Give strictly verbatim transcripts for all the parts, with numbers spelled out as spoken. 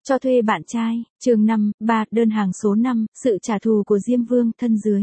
Cho thuê bạn trai, chương năm, ba, đơn hàng số năm, sự trả thù của Diêm Vương, thân dưới.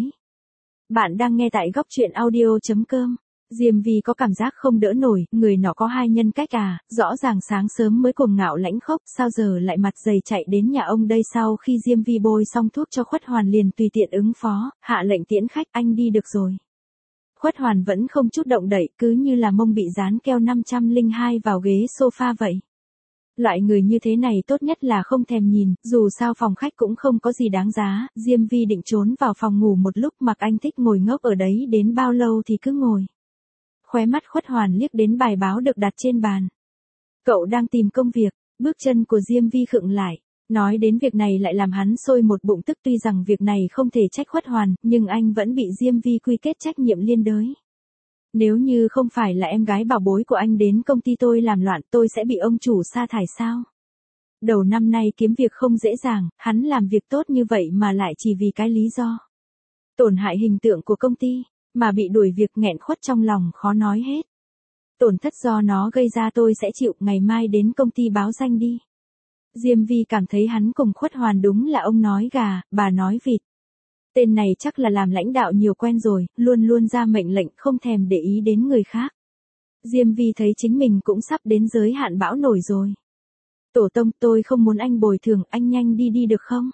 Bạn đang nghe tại góc truyện audio chấm com. Diêm Vi có cảm giác không đỡ nổi, người nọ có hai nhân cách à, rõ ràng sáng sớm mới cuồng ngạo lãnh khốc, sao giờ lại mặt dày chạy đến nhà ông đây. Sau khi Diêm Vi bôi xong thuốc cho Khuất Hoàn liền tùy tiện ứng phó, hạ lệnh tiễn khách, anh đi được rồi. Khuất Hoàn vẫn không chút động đậy, cứ như là mông bị dán keo năm trăm lẻ hai vào ghế sofa vậy. Loại người như thế này tốt nhất là không thèm nhìn, dù sao phòng khách cũng không có gì đáng giá. Diêm Vi định trốn vào phòng ngủ một lúc, mặc anh thích ngồi ngốc ở đấy đến bao lâu thì cứ ngồi. Khóe mắt Khuất Hoàn liếc đến bài báo được đặt trên bàn. Cậu đang tìm công việc, bước chân của Diêm Vi khựng lại. Nói đến việc này lại làm hắn sôi một bụng tức, tuy rằng việc này không thể trách Khuất Hoàn, nhưng anh vẫn bị Diêm Vi quy kết trách nhiệm liên đới. Nếu như không phải là em gái bảo bối của anh đến công ty tôi làm loạn, tôi sẽ bị ông chủ sa thải sao? Đầu năm nay kiếm việc không dễ dàng, hắn làm việc tốt như vậy mà lại chỉ vì cái lý do tổn hại hình tượng của công ty, mà bị đuổi việc, nghẹn khuất trong lòng khó nói hết. Tổn thất do nó gây ra tôi sẽ chịu, ngày mai đến công ty báo danh đi. Diêm Vi cảm thấy hắn cùng Khuất Hoàn đúng là ông nói gà, bà nói vịt. Tên này chắc là làm lãnh đạo nhiều quen rồi, luôn luôn ra mệnh lệnh, không thèm để ý đến người khác. Diêm Vi thấy chính mình cũng sắp đến giới hạn bão nổi rồi. Tổ tông, tôi không muốn anh bồi thường, anh nhanh đi đi được không?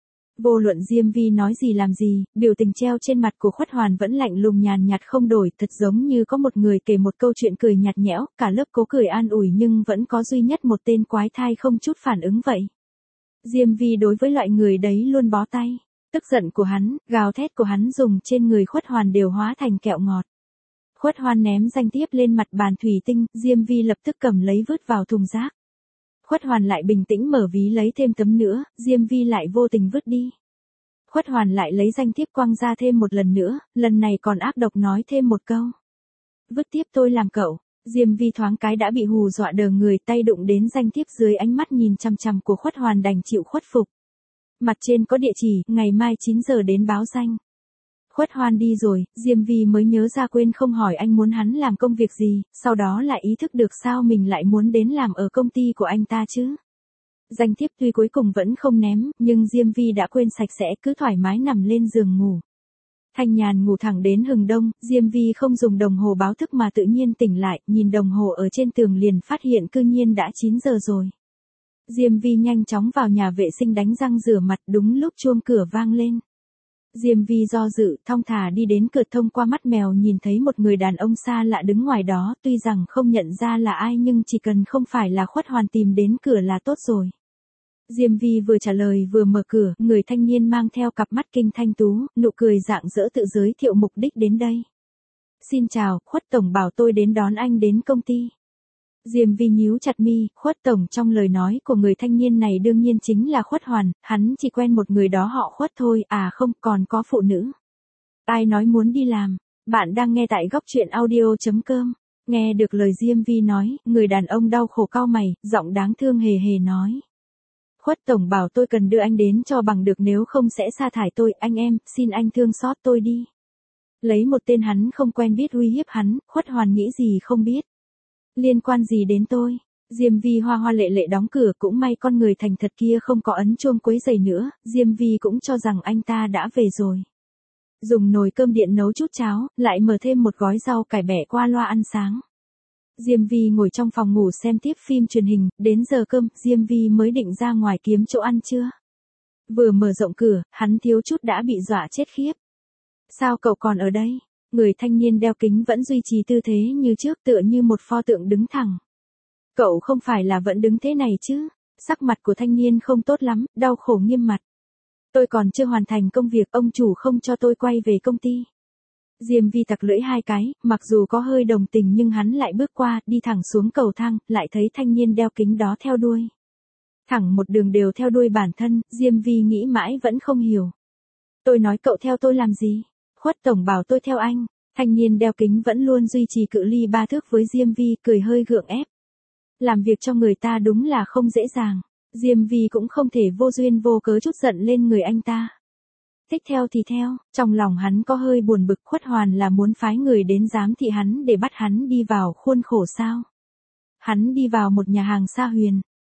Vô luận Diêm Vi nói gì làm gì, biểu tình treo trên mặt của Khuất Hoàn vẫn lạnh lùng nhàn nhạt không đổi, thật giống như có một người kể một câu chuyện cười nhạt nhẽo, cả lớp cố cười an ủi nhưng vẫn có duy nhất một tên quái thai không chút phản ứng vậy. Diêm Vi đối với loại người đấy luôn bó tay. Tức giận của hắn, gào thét của hắn dùng trên người Khuất Hoàn đều hóa thành kẹo ngọt. Khuất Hoàn ném danh thiếp lên mặt bàn thủy tinh, Diêm Vi lập tức cầm lấy vứt vào thùng rác. Khuất Hoàn lại bình tĩnh mở ví lấy thêm tấm nữa, Diêm Vi lại vô tình vứt đi. Khuất Hoàn lại lấy danh thiếp quăng ra thêm một lần nữa, lần này còn ác độc nói thêm một câu. Vứt tiếp tôi làm cậu. Diêm Vi thoáng cái đã bị hù dọa đờ người, tay đụng đến danh thiếp dưới ánh mắt nhìn chằm chằm của Khuất Hoàn đành chịu khuất phục. Mặt trên có địa chỉ, ngày mai chín giờ đến báo danh. Khuất Hoàn đi rồi, Diêm Vi mới nhớ ra quên không hỏi anh muốn hắn làm công việc gì, sau đó lại ý thức được sao mình lại muốn đến làm ở công ty của anh ta chứ. Danh thiếp tuy cuối cùng vẫn không ném, nhưng Diêm Vi đã quên sạch sẽ, cứ thoải mái nằm lên giường ngủ. Thanh nhàn ngủ thẳng đến hừng đông, Diêm Vi không dùng đồng hồ báo thức mà tự nhiên tỉnh lại, nhìn đồng hồ ở trên tường liền phát hiện cư nhiên đã chín giờ rồi. Diêm Vi nhanh chóng vào nhà vệ sinh đánh răng rửa mặt, đúng lúc chuông cửa vang lên. Diêm Vi do dự, thong thả đi đến cửa, thông qua mắt mèo nhìn thấy một người đàn ông xa lạ đứng ngoài đó, tuy rằng không nhận ra là ai nhưng chỉ cần không phải là Khuất Hoàn tìm đến cửa là tốt rồi. Diêm Vi vừa trả lời vừa mở cửa, người thanh niên mang theo cặp mắt kinh thanh tú, nụ cười rạng rỡ tự giới thiệu mục đích đến đây. Xin chào, Khuất Tổng bảo tôi đến đón anh đến công ty. Diêm Vi nhíu chặt mi, Khuất Tổng trong lời nói của người thanh niên này đương nhiên chính là Khuất Hoàn, hắn chỉ quen một người đó họ Khuất thôi, à không, còn có phụ nữ. Ai nói muốn đi làm, bạn đang nghe tại góc truyện audio chấm com. Nghe được lời Diêm Vi nói, người đàn ông đau khổ cau mày, giọng đáng thương hề hề nói. Khuất Tổng bảo tôi cần đưa anh đến cho bằng được, nếu không sẽ sa thải tôi, anh em, xin anh thương xót tôi đi. Lấy một tên hắn không quen biết uy hiếp hắn, Khuất Hoàn nghĩ gì không biết. Liên quan gì đến tôi? Diêm Vi hoa hoa lệ lệ đóng cửa, cũng may con người thành thật kia không có ấn chuông quấy rầy nữa, Diêm Vi cũng cho rằng anh ta đã về rồi. Dùng nồi cơm điện nấu chút cháo, lại mở thêm một gói rau cải bẻ qua loa ăn sáng. Diêm Vi ngồi trong phòng ngủ xem tiếp phim truyền hình, đến giờ cơm, Diêm Vi mới định ra ngoài kiếm chỗ ăn trưa. Vừa mở rộng cửa, hắn thiếu chút đã bị dọa chết khiếp. Sao cậu còn ở đây? Người thanh niên đeo kính vẫn duy trì tư thế như trước, tựa như một pho tượng đứng thẳng. Cậu không phải là vẫn đứng thế này chứ? Sắc mặt của thanh niên không tốt lắm, đau khổ nghiêm mặt. Tôi còn chưa hoàn thành công việc, ông chủ không cho tôi quay về công ty. Diêm Vi tặc lưỡi hai cái, mặc dù có hơi đồng tình nhưng hắn lại bước qua, đi thẳng xuống cầu thang, lại thấy thanh niên đeo kính đó theo đuôi. Thẳng một đường đều theo đuôi bản thân, Diêm Vi nghĩ mãi vẫn không hiểu. Tôi nói cậu theo tôi làm gì? Khuất Tổng bảo tôi theo anh. Thanh niên đeo kính vẫn luôn duy trì cự ly ba thước với Diêm Vi, cười hơi gượng ép. Làm việc cho người ta đúng là không dễ dàng. Diêm Vi cũng không thể vô duyên vô cớ chút giận lên người anh ta. Thích theo thì theo, trong lòng hắn có hơi buồn bực, Khuất Hoàn là muốn phái người đến giám thị hắn để bắt hắn đi vào khuôn khổ sao. Hắn đi vào một nhà hàng xa huyền,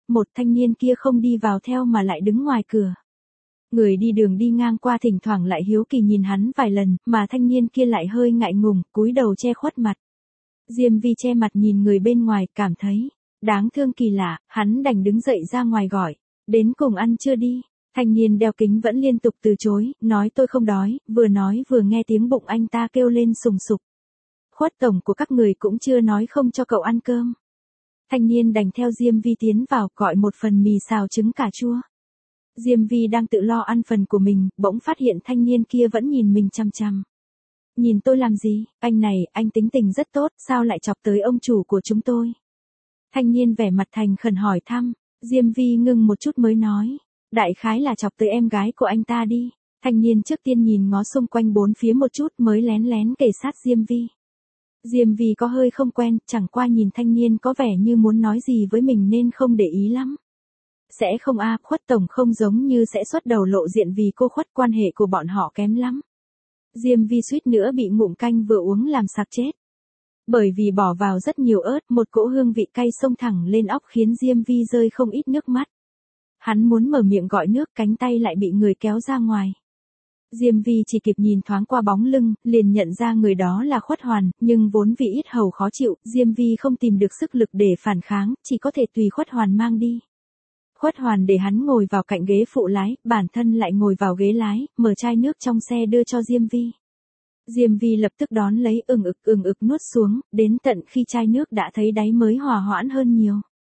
một thanh niên kia không đi vào theo mà lại đứng ngoài cửa. Người đi đường đi ngang qua thỉnh thoảng lại hiếu kỳ nhìn hắn vài lần, mà thanh niên kia lại hơi ngại ngùng, cúi đầu che khuất mặt. Diêm Vi che mặt nhìn người bên ngoài, cảm thấy đáng thương kỳ lạ, hắn đành đứng dậy ra ngoài gọi, đến cùng ăn chưa đi. Thanh niên đeo kính vẫn liên tục từ chối, nói tôi không đói, vừa nói vừa nghe tiếng bụng anh ta kêu lên sùng sục. Khuất tổng của các người cũng chưa nói không cho cậu ăn cơm. Thanh niên đành theo Diêm Vi tiến vào, gọi một phần mì xào trứng cà chua. Diêm Vi đang tự lo ăn phần của mình, bỗng phát hiện thanh niên kia vẫn nhìn mình chằm chằm. Nhìn tôi làm gì, anh này, anh tính tình rất tốt, sao lại chọc tới ông chủ của chúng tôi? Thanh niên vẻ mặt thành khẩn hỏi thăm, Diêm Vi ngưng một chút mới nói, đại khái là chọc tới em gái của anh ta đi. Thanh niên trước tiên nhìn ngó xung quanh bốn phía một chút mới lén lén kề sát Diêm Vi. Diêm Vi có hơi không quen, chẳng qua nhìn thanh niên có vẻ như muốn nói gì với mình nên không để ý lắm. Sẽ không a, Khuất tổng không giống như sẽ xuất đầu lộ diện vì cô Khuất, quan hệ của bọn họ kém lắm. Diêm Vi suýt nữa bị ngụm canh vừa uống làm sặc chết. Bởi vì bỏ vào rất nhiều ớt, một cỗ hương vị cay xông thẳng lên óc khiến Diêm Vi rơi không ít nước mắt. Hắn muốn mở miệng gọi nước, cánh tay lại bị người kéo ra ngoài. Diêm Vi chỉ kịp nhìn thoáng qua bóng lưng, liền nhận ra người đó là Khuất Hoàn, nhưng vốn vì ít hầu khó chịu, Diêm Vi không tìm được sức lực để phản kháng, chỉ có thể tùy Khuất Hoàn mang đi. Khuất Hoàn để hắn ngồi vào cạnh ghế phụ lái, bản thân lại ngồi vào ghế lái, mở chai nước trong xe đưa cho Diêm Vi. Diêm Vi lập tức đón lấy, ừng ực ừng ực nuốt xuống, đến tận khi chai nước đã thấy đáy mới hòa hoãn hơn nhiều.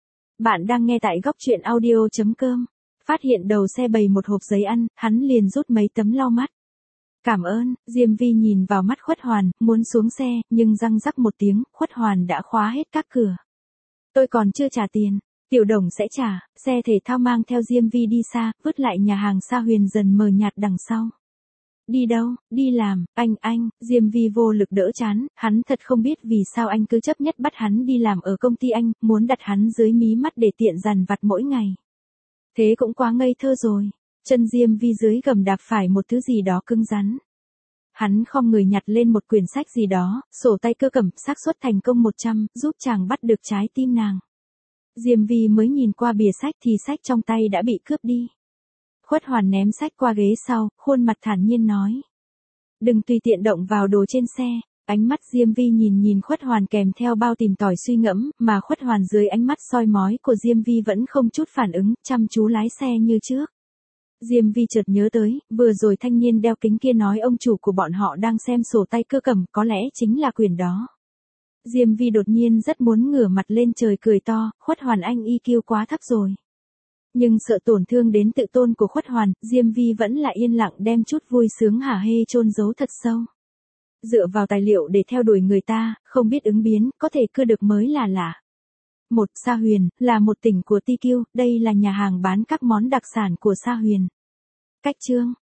Bạn đang nghe tại góc truyện audio chấm com. Phát hiện đầu xe bày một hộp giấy ăn, hắn liền rút mấy tấm lau mắt. Cảm ơn, Diêm Vi nhìn vào mắt Khuất Hoàn, muốn xuống xe, nhưng răng rắc một tiếng, Khuất Hoàn đã khóa hết các cửa. Tôi còn chưa trả tiền, Tiểu Đồng sẽ trả. Xe thể thao mang theo Diêm Vi đi xa, vứt lại nhà hàng Sa Huyền dần mờ nhạt đằng sau. Đi đâu, đi làm, anh anh, Diêm Vi vô lực đỡ chán, hắn thật không biết vì sao anh cứ chấp nhất bắt hắn đi làm ở công ty anh, muốn đặt hắn dưới mí mắt để tiện dằn vặt mỗi ngày. Thế cũng quá ngây thơ rồi. Chân Diêm Vi dưới gầm đạp phải một thứ gì đó cứng rắn. Hắn khom người nhặt lên một quyển sách gì đó, sổ tay cơ cẩm, xác suất thành công một trăm, giúp chàng bắt được trái tim nàng. Diêm Vi mới nhìn qua bìa sách thì sách trong tay đã bị cướp đi. Khuất Hoàn ném sách qua ghế sau, khuôn mặt thản nhiên nói. Đừng tùy tiện động vào đồ trên xe. Ánh mắt Diêm Vi nhìn nhìn Khuất Hoàn kèm theo bao tìm tòi suy ngẫm, mà Khuất Hoàn dưới ánh mắt soi mói của Diêm Vi vẫn không chút phản ứng, chăm chú lái xe như trước. Diêm Vi chợt nhớ tới, vừa rồi thanh niên đeo kính kia nói ông chủ của bọn họ đang xem sổ tay cơ cầm, có lẽ chính là quyển đó. Diêm Vi đột nhiên rất muốn ngửa mặt lên trời cười to, Khuất Hoàn anh i kiu quá thấp rồi. Nhưng sợ tổn thương đến tự tôn của Khuất Hoàn, Diêm Vi vẫn lại yên lặng đem chút vui sướng hả hê chôn giấu thật sâu. Dựa vào tài liệu để theo đuổi người ta, không biết ứng biến, có thể cưa được mới là lạ. Một, Sa Huyền, là một tỉnh của Ti Kiu, đây là nhà hàng bán các món đặc sản của Sa Huyền. Cách chương,